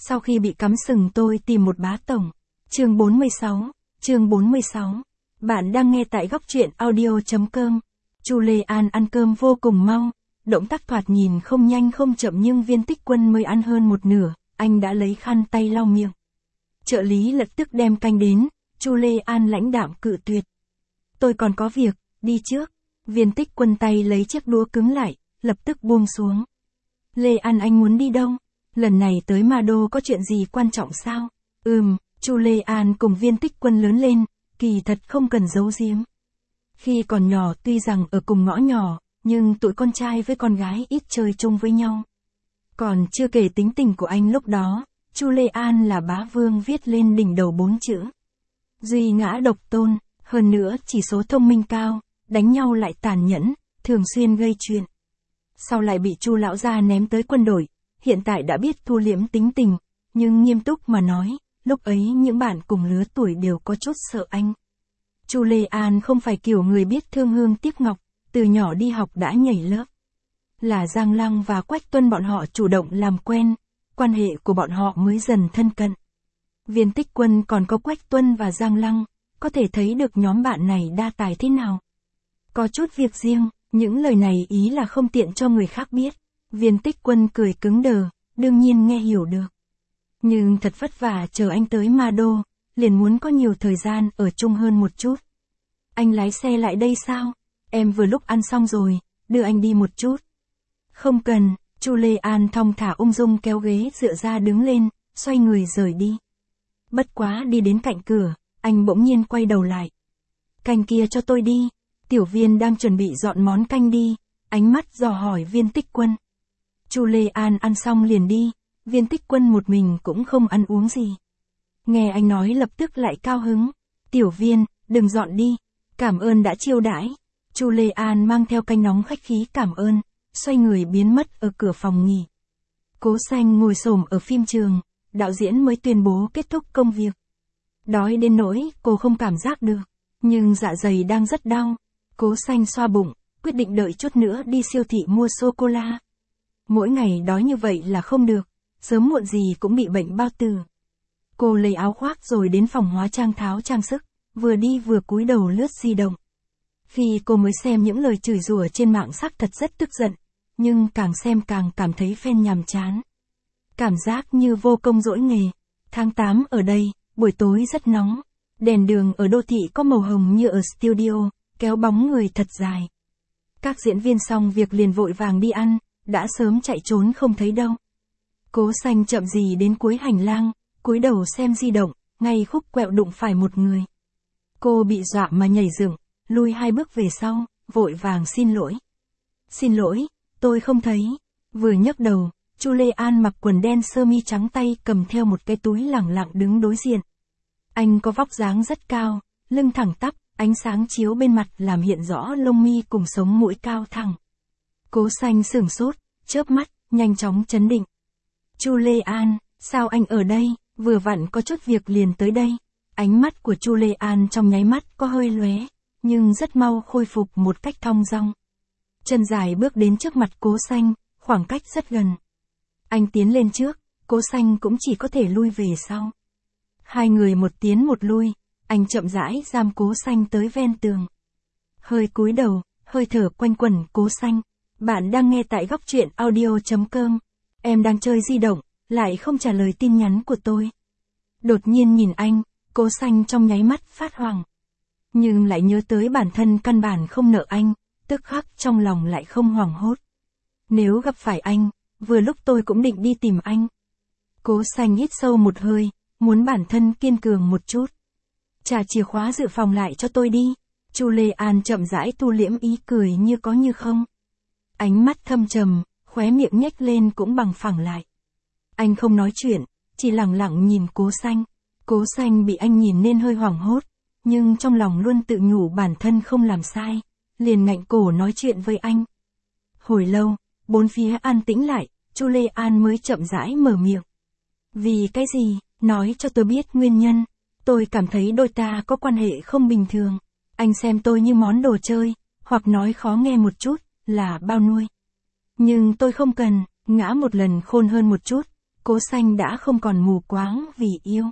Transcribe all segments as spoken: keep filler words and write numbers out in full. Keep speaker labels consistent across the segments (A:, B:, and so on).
A: Sau khi bị cắm sừng tôi tìm một bá tổng. Chương bốn mươi sáu, chương bốn mươi sáu. Bạn đang nghe tại góc truyện audio.com. Chu Lê An ăn cơm vô cùng mau, động tác thoạt nhìn không nhanh không chậm nhưng Viên Tích Quân mới ăn hơn một nửa, anh đã lấy khăn tay lau miệng. Trợ lý lập tức đem canh đến, Chu Lê An lãnh đạm cự tuyệt. Tôi còn có việc, đi trước. Viên Tích Quân tay lấy chiếc đũa cứng lại, lập tức buông xuống. Lê An anh muốn đi đâu? Lần này tới Ma Đô có chuyện gì quan trọng sao? Ừm, Chu Lê An cùng Viên Tích Quân lớn lên, kỳ thật không cần giấu giếm. Khi còn nhỏ tuy rằng ở cùng ngõ nhỏ, nhưng tụi con trai với con gái ít chơi chung với nhau. Còn chưa kể tính tình của anh lúc đó, Chu Lê An là bá vương viết lên đỉnh đầu bốn chữ. Duy ngã độc tôn, hơn nữa chỉ số thông minh cao, đánh nhau lại tàn nhẫn, thường xuyên gây chuyện. Sau lại bị Chu lão gia ném tới quân đội, hiện tại đã biết thu liễm tính tình, nhưng nghiêm túc mà nói, lúc ấy những bạn cùng lứa tuổi đều có chút sợ anh. Chu Lê An không phải kiểu người biết thương hương tiếc ngọc, từ nhỏ đi học đã nhảy lớp. Là Giang Lăng và Quách Tuân bọn họ chủ động làm quen, quan hệ của bọn họ mới dần thân cận. Viên Tích Quân còn có Quách Tuân và Giang Lăng, có thể thấy được nhóm bạn này đa tài thế nào. Có chút việc riêng, những lời này ý là không tiện cho người khác biết. Viên Tích Quân cười cứng đờ, đương nhiên nghe hiểu được. Nhưng thật vất vả chờ anh tới Ma Đô, liền muốn có nhiều thời gian ở chung hơn một chút. Anh lái xe lại đây sao? Em vừa lúc ăn xong rồi, đưa anh đi một chút. Không cần, Chu Lê An thong thả ung dung kéo ghế dựa ra đứng lên, xoay người rời đi. Bất quá đi đến cạnh cửa, anh bỗng nhiên quay đầu lại. Canh kia cho tôi đi. Tiểu Viên đang chuẩn bị dọn món canh đi, ánh mắt dò hỏi Viên Tích Quân. Chu Lê An ăn xong liền đi, Viên Tích Quân một mình cũng không ăn uống gì. Nghe anh nói lập tức lại cao hứng. Tiểu Viên, đừng dọn đi, cảm ơn đã chiêu đãi. Chu Lê An mang theo canh nóng khách khí cảm ơn, xoay người biến mất ở cửa phòng nghỉ. Cố Xanh ngồi xổm ở phim trường, đạo diễn mới tuyên bố kết thúc công việc. Đói đến nỗi cô không cảm giác được, nhưng dạ dày đang rất đau. Cố Xanh xoa bụng, quyết định đợi chút nữa đi siêu thị mua sô-cô-la. Mỗi ngày đói như vậy là không được, sớm muộn gì cũng bị bệnh bao tử. Cô lấy áo khoác rồi đến phòng hóa trang tháo trang sức, vừa đi vừa cúi đầu lướt di động. Khi cô mới xem những lời chửi rủa trên mạng xác thật rất tức giận, nhưng càng xem càng cảm thấy phen nhàm chán. Cảm giác như vô công dỗi nghề. Tháng tám ở đây, buổi tối rất nóng, đèn đường ở đô thị có màu hồng như ở studio, kéo bóng người thật dài. Các diễn viên xong việc liền vội vàng đi ăn, đã sớm chạy trốn không thấy đâu. Cố Xanh chậm gì đến cuối hành lang, cúi đầu xem di động, ngay khúc quẹo đụng phải một người. Cô bị dọa mà nhảy dựng, lui hai bước về sau, vội vàng xin lỗi. Xin lỗi, tôi không thấy. Vừa nhấc đầu, Chu Lê An mặc quần đen sơ mi trắng tay cầm theo một cái túi lẳng lặng đứng đối diện. Anh có vóc dáng rất cao, lưng thẳng tắp, ánh sáng chiếu bên mặt làm hiện rõ lông mi cùng sống mũi cao thẳng. Cố Xanh sửng sốt, chớp mắt, nhanh chóng chấn định. Chu Lê An, sao anh ở đây? Vừa vặn có chút việc liền tới đây. Ánh mắt của Chu Lê An trong nháy mắt có hơi lóe, nhưng rất mau khôi phục một cách thong dong. Chân dài bước đến trước mặt Cố Xanh, khoảng cách rất gần. Anh tiến lên trước, Cố Xanh cũng chỉ có thể lui về sau. Hai người một tiến một lui, anh chậm rãi giam Cố Xanh tới ven tường. Hơi cúi đầu, hơi thở quanh quẩn Cố Xanh. Bạn đang nghe tại góc truyện audio.com. Em đang chơi di động, lại không trả lời tin nhắn của tôi. Đột nhiên nhìn anh, Cố Xanh trong nháy mắt phát hoảng. Nhưng lại nhớ tới bản thân căn bản không nợ anh, tức khắc trong lòng lại không hoảng hốt. Nếu gặp phải anh, vừa lúc tôi cũng định đi tìm anh. Cố Xanh hít sâu một hơi, muốn bản thân kiên cường một chút. Trả chìa khóa dự phòng lại cho tôi đi. Chu Lê An chậm rãi thu liễm ý cười như có như không. Ánh mắt thâm trầm, khóe miệng nhếch lên cũng bằng phẳng lại. Anh không nói chuyện, chỉ lặng lặng nhìn Cố Xanh. Cố Xanh bị anh nhìn nên hơi hoảng hốt, nhưng trong lòng luôn tự nhủ bản thân không làm sai, liền ngạnh cổ nói chuyện với anh. Hồi lâu, bốn phía an tĩnh lại, Chu Lê An mới chậm rãi mở miệng. Vì cái gì, nói cho tôi biết nguyên nhân. Tôi cảm thấy đôi ta có quan hệ không bình thường. Anh xem tôi như món đồ chơi, hoặc nói khó nghe một chút, là bao nuôi. Nhưng tôi không cần, ngã một lần khôn hơn một chút, Cố Xanh đã không còn mù quáng vì yêu.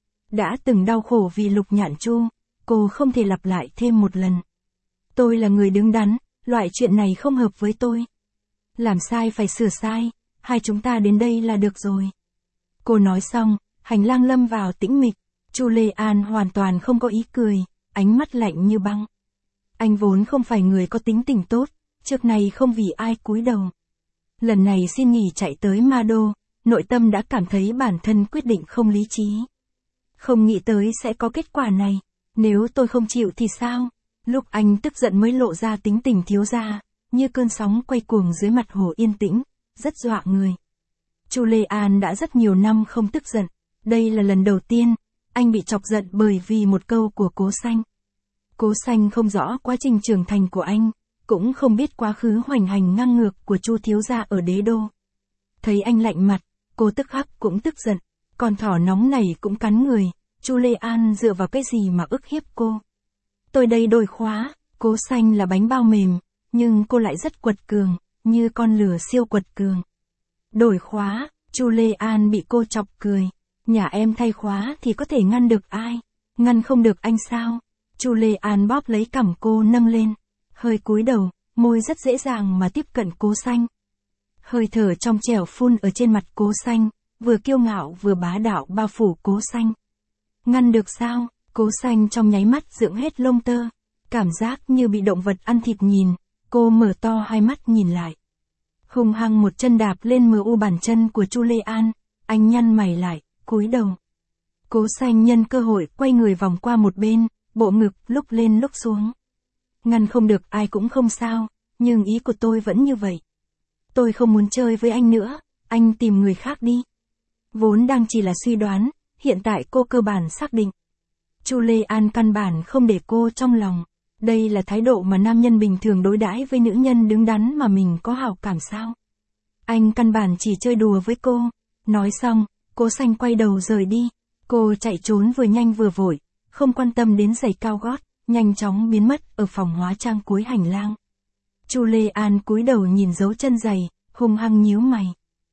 A: Đã từng đau khổ vì Lục Nhạn Chu, cô không thể lặp lại thêm một lần. Tôi là người đứng đắn, loại chuyện này không hợp với tôi. Làm sai phải sửa sai, hai chúng ta đến đây là được rồi. Cô nói xong, hành lang lâm vào tĩnh mịch, Chu Lê An hoàn toàn không có ý cười, ánh mắt lạnh như băng. Anh vốn không phải người có tính tình tốt, trước này không vì ai cúi đầu. Lần này xin nghỉ chạy tới Ma Đô, nội tâm đã cảm thấy bản thân quyết định không lý trí. Không nghĩ tới sẽ có kết quả này, nếu tôi không chịu thì sao? Lúc anh tức giận mới lộ ra tính tình thiếu gia, như cơn sóng quay cuồng dưới mặt hồ yên tĩnh, rất dọa người. Chu Lê An đã rất nhiều năm không tức giận, đây là lần đầu tiên, anh bị chọc giận bởi vì một câu của Cố Xanh. Cố Xanh không rõ quá trình trưởng thành của anh, cũng không biết quá khứ hoành hành ngang ngược của Chu thiếu gia ở đế đô. Thấy anh lạnh mặt, cô tức khắc cũng tức giận, con thỏ nóng này cũng cắn người, Chu Lê An dựa vào cái gì mà ức hiếp cô? Tôi đây đổi khóa, Cố Xanh là bánh bao mềm, nhưng cô lại rất quật cường, như con lửa siêu quật cường. Đổi khóa, Chu Lê An bị cô chọc cười, nhà em thay khóa thì có thể ngăn được ai? Ngăn không được anh sao? Chu Lê An bóp lấy cằm cô nâng lên, hơi cúi đầu, môi rất dễ dàng mà tiếp cận Cố Xanh. Hơi thở trong trẻo phun ở trên mặt Cố Xanh, vừa kiêu ngạo vừa bá đạo bao phủ Cố Xanh. Ngăn được sao? Cố Xanh trong nháy mắt dựng hết lông tơ, cảm giác như bị động vật ăn thịt nhìn, cô mở to hai mắt nhìn lại. Hung hăng một chân đạp lên mờ u bàn chân của Chu Lê An, anh nhăn mày lại, cúi đầu. Cố Xanh nhân cơ hội quay người vòng qua một bên, bộ ngực lúc lên lúc xuống. Ngăn không được ai cũng không sao, nhưng ý của tôi vẫn như vậy. Tôi không muốn chơi với anh nữa, anh tìm người khác đi. Vốn đang chỉ là suy đoán, hiện tại cô cơ bản xác định. Chu Lê An căn bản không để cô trong lòng. Đây là thái độ mà nam nhân bình thường đối đãi với nữ nhân đứng đắn mà mình có hảo cảm sao? Anh căn bản chỉ chơi đùa với cô. Nói xong, Cố Xanh quay đầu rời đi. Cô chạy trốn vừa nhanh vừa vội, không quan tâm đến giày cao gót, nhanh chóng biến mất ở phòng hóa trang cuối hành lang. Chu Lê An cúi đầu nhìn dấu chân giày, hung hăng nhíu mày.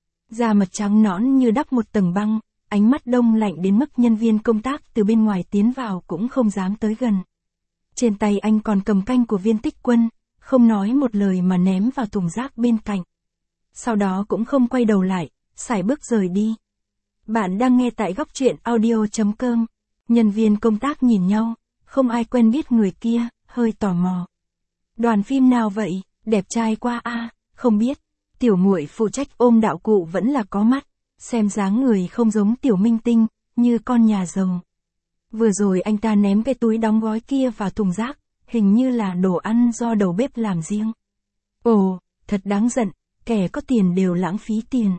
A: Da mặt trắng nõn như đắp một tầng băng, ánh mắt đông lạnh đến mức nhân viên công tác từ bên ngoài tiến vào cũng không dám tới gần. Trên tay anh còn cầm canh của Viên Tích Quân, không nói một lời mà ném vào thùng rác bên cạnh. Sau đó cũng không quay đầu lại, sải bước rời đi. Bạn đang nghe tại góc truyện audio chấm com. Nhân viên công tác nhìn nhau, không ai quen biết người kia, hơi tò mò. Đoàn phim nào vậy, đẹp trai quá a, à, không biết. Tiểu muội phụ trách ôm đạo cụ vẫn là có mắt, xem dáng người không giống tiểu minh tinh, như con nhà giàu. Vừa rồi anh ta ném cái túi đóng gói kia vào thùng rác, hình như là đồ ăn do đầu bếp làm riêng. Ồ, thật đáng giận, kẻ có tiền đều lãng phí tiền.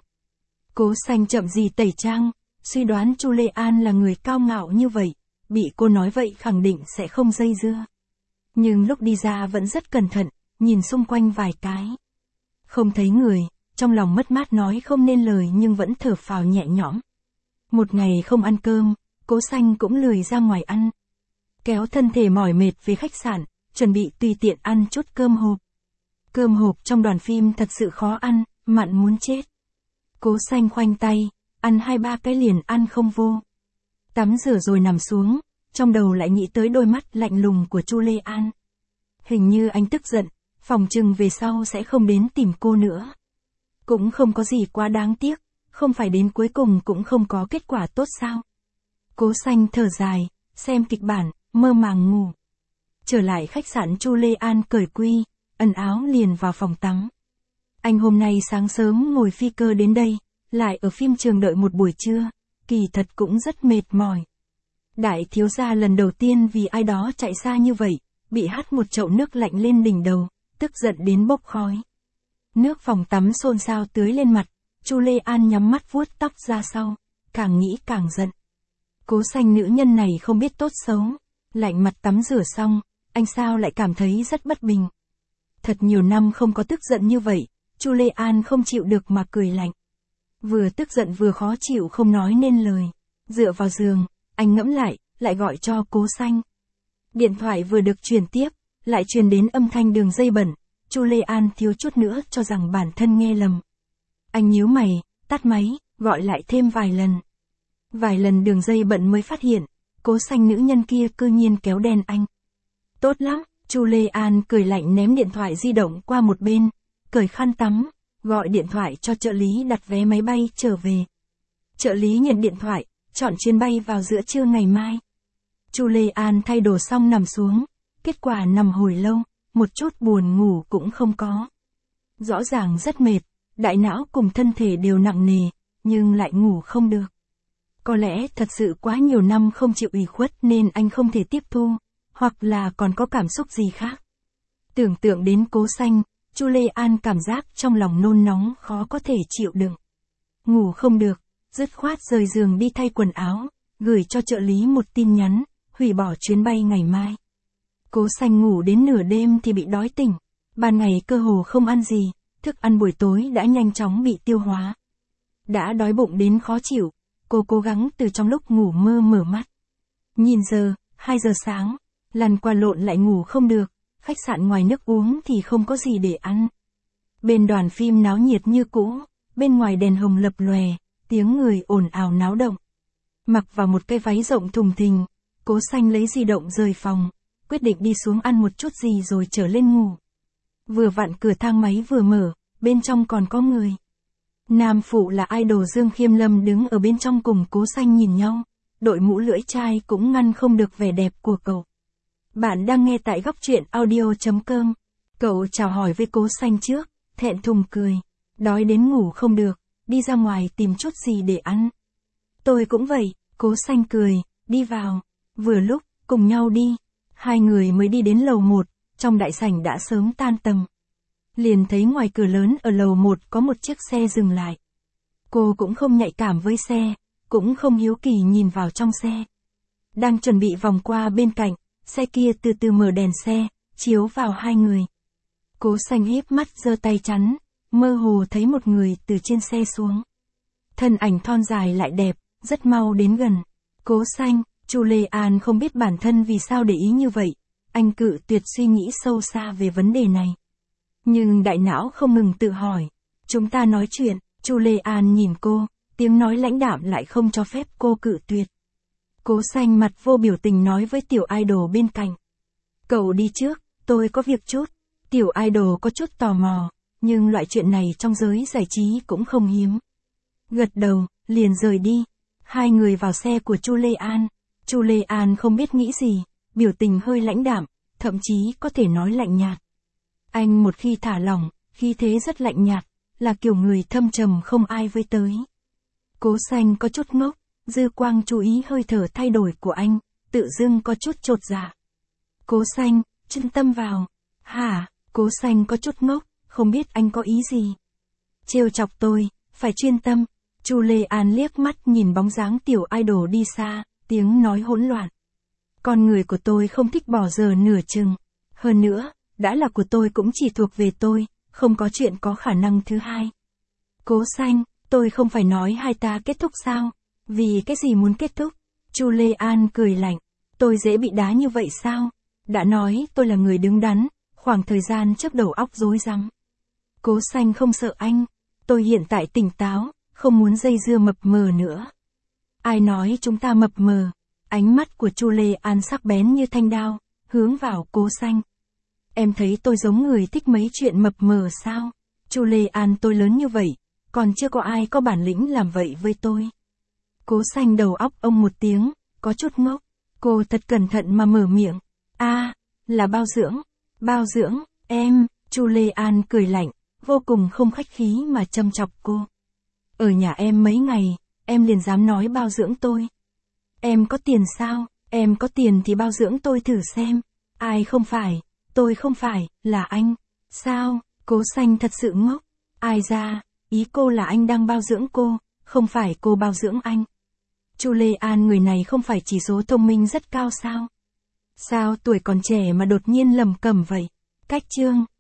A: Cố Xanh chậm gì tẩy trang, suy đoán Chu Lê An là người cao ngạo như vậy, bị cô nói vậy khẳng định sẽ không dây dưa. Nhưng lúc đi ra vẫn rất cẩn thận, nhìn xung quanh vài cái. Không thấy người, trong lòng mất mát nói không nên lời nhưng vẫn thở phào nhẹ nhõm. Một ngày không ăn cơm, Cố Xanh cũng lười ra ngoài ăn. Kéo thân thể mỏi mệt về khách sạn, chuẩn bị tùy tiện ăn chút cơm hộp. Cơm hộp trong đoàn phim thật sự khó ăn, mặn muốn chết. Cố Xanh khoanh tay, ăn hai ba cái liền ăn không vô. Tắm rửa rồi nằm xuống, trong đầu lại nghĩ tới đôi mắt lạnh lùng của Chu Lê An. Hình như anh tức giận, phòng chừng về sau sẽ không đến tìm cô nữa. Cũng không có gì quá đáng tiếc, không phải đến cuối cùng cũng không có kết quả tốt sao. Cố Xanh thở dài, xem kịch bản, mơ màng ngủ. Trở lại khách sạn, Chu Lê An cởi quy, ẩn áo liền vào phòng tắm. Anh hôm nay sáng sớm ngồi phi cơ đến đây, lại ở phim trường đợi một buổi trưa, kỳ thật cũng rất mệt mỏi. Đại thiếu gia lần đầu tiên vì ai đó chạy xa như vậy, bị hắt một chậu nước lạnh lên đỉnh đầu, tức giận đến bốc khói. Nước phòng tắm xôn xao tưới lên mặt, Chu Lê An nhắm mắt vuốt tóc ra sau, càng nghĩ càng giận. Cố Xanh nữ nhân này không biết tốt xấu, lạnh mặt tắm rửa xong, anh sao lại cảm thấy rất bất bình. Thật nhiều năm không có tức giận như vậy, Chu Lê An không chịu được mà cười lạnh. Vừa tức giận vừa khó chịu không nói nên lời. Dựa vào giường, anh ngẫm lại, lại gọi cho Cố Xanh. Điện thoại vừa được truyền tiếp, lại truyền đến âm thanh đường dây bẩn, Chu Lê An thiếu chút nữa cho rằng bản thân nghe lầm. Anh nhíu mày, tắt máy, gọi lại thêm vài lần. Vài lần đường dây bận mới phát hiện, Cố Xanh nữ nhân kia cư nhiên kéo đen anh. Tốt lắm, Chu Lê An cười lạnh ném điện thoại di động qua một bên, cởi khăn tắm, gọi điện thoại cho trợ lý đặt vé máy bay trở về. Trợ lý nhận điện thoại, chọn chuyến bay vào giữa trưa ngày mai. Chu Lê An thay đồ xong nằm xuống, kết quả nằm hồi lâu, một chút buồn ngủ cũng không có. Rõ ràng rất mệt, đại não cùng thân thể đều nặng nề, nhưng lại ngủ không được. Có lẽ thật sự quá nhiều năm không chịu ủy khuất nên anh không thể tiếp thu, hoặc là còn có cảm xúc gì khác. Tưởng tượng đến Cố Xanh, Chu Lê An cảm giác trong lòng nôn nóng khó có thể chịu đựng. Ngủ không được, dứt khoát rời giường đi thay quần áo, gửi cho trợ lý một tin nhắn, hủy bỏ chuyến bay ngày mai. Cố Xanh ngủ đến nửa đêm thì bị đói tỉnh, ban ngày cơ hồ không ăn gì, thức ăn buổi tối đã nhanh chóng bị tiêu hóa. Đã đói bụng đến khó chịu, cô cố gắng từ trong lúc ngủ mơ mở mắt. Nhìn giờ, hai giờ sáng, lăn qua lộn lại ngủ không được, khách sạn ngoài nước uống thì không có gì để ăn. Bên đoàn phim náo nhiệt như cũ, bên ngoài đèn hồng lập lòe, tiếng người ồn ào náo động. Mặc vào một cái váy rộng thùng thình, Cố Xanh lấy di động rời phòng, quyết định đi xuống ăn một chút gì rồi trở lên ngủ. Vừa vặn cửa thang máy vừa mở, bên trong còn có người. Nam phụ là idol Dương Khiêm Lâm đứng ở bên trong cùng Cố Xanh nhìn nhau, đội mũ lưỡi chai cũng ngăn không được vẻ đẹp của cậu. Bạn đang nghe tại góc truyện audio chấm com. Cậu chào hỏi với Cố Xanh trước, thẹn thùng cười. Đói đến ngủ không được, đi ra ngoài tìm chút gì để ăn. Tôi cũng vậy, Cố Xanh cười, đi vào. Vừa lúc, cùng nhau đi. Hai người mới đi đến lầu một, trong đại sảnh đã sớm tan tầm. Liền thấy ngoài cửa lớn ở lầu một có một chiếc xe dừng lại. Cô cũng không nhạy cảm với xe, cũng không hiếu kỳ nhìn vào trong xe. Đang chuẩn bị vòng qua bên cạnh, xe kia từ từ mở đèn xe, chiếu vào hai người. Cố Xanh híp mắt giơ tay chắn, mơ hồ thấy một người từ trên xe xuống. Thân ảnh thon dài lại đẹp, rất mau đến gần. Cố Xanh, Chu Lê An không biết bản thân vì sao để ý như vậy, anh cự tuyệt suy nghĩ sâu xa về vấn đề này. Nhưng đại não không ngừng tự hỏi, chúng ta nói chuyện, Chu Lê An nhìn cô, tiếng nói lãnh đạm lại không cho phép cô cự tuyệt. Cố Xanh mặt vô biểu tình nói với tiểu idol bên cạnh. Cậu đi trước, tôi có việc chút. Tiểu idol có chút tò mò, nhưng loại chuyện này trong giới giải trí cũng không hiếm. Gật đầu, liền rời đi. Hai người vào xe của Chu Lê An. Chu Lê An không biết nghĩ gì, biểu tình hơi lãnh đạm, thậm chí có thể nói lạnh nhạt. Anh một khi thả lỏng, khí thế rất lạnh nhạt, là kiểu người thâm trầm không ai với tới. Cố Xanh có chút ngốc, dư quang chú ý hơi thở thay đổi của anh, tự dưng có chút chột dạ. Cố Xanh, chuyên tâm vào. Hả? Cố Xanh có chút ngốc, không biết anh có ý gì. Trêu chọc tôi, phải chuyên tâm. Chu Lê An liếc mắt nhìn bóng dáng tiểu idol đi xa, tiếng nói hỗn loạn. Con người của tôi không thích bỏ giờ nửa chừng. Hơn nữa, đã là của tôi cũng chỉ thuộc về tôi, không có chuyện có khả năng thứ hai. Cố Xanh, tôi không phải nói hai ta kết thúc sao? Vì cái gì muốn kết thúc? Chu Lê An cười lạnh. Tôi dễ bị đá như vậy sao? Đã nói tôi là người đứng đắn, khoảng thời gian trước đầu óc rối rắm. Cố Xanh không sợ anh. Tôi hiện tại tỉnh táo, không muốn dây dưa mập mờ nữa. Ai nói chúng ta mập mờ? Ánh mắt của Chu Lê An sắc bén như thanh đao, hướng vào Cố Xanh. Em thấy tôi giống người thích mấy chuyện mập mờ sao? Chu Lê An, tôi lớn như vậy, còn chưa có ai có bản lĩnh làm vậy với tôi. Cố Xanh đầu óc ông một tiếng, có chút ngốc. Cô thật cẩn thận mà mở miệng. A, à, là bao dưỡng. Bao dưỡng, em, Chu Lê An cười lạnh, vô cùng không khách khí mà châm chọc cô. Ở nhà em mấy ngày, em liền dám nói bao dưỡng tôi. Em có tiền sao? Em có tiền thì bao dưỡng tôi thử xem. Ai không phải? Tôi không phải, là anh. Sao? Cố Xanh thật sự ngốc. Ai ra? Ý cô là anh đang bao dưỡng cô, không phải cô bao dưỡng anh. Chu Lê An, người này không phải chỉ số thông minh rất cao sao? Sao tuổi còn trẻ mà đột nhiên lầm cẩm vậy? Cách chương.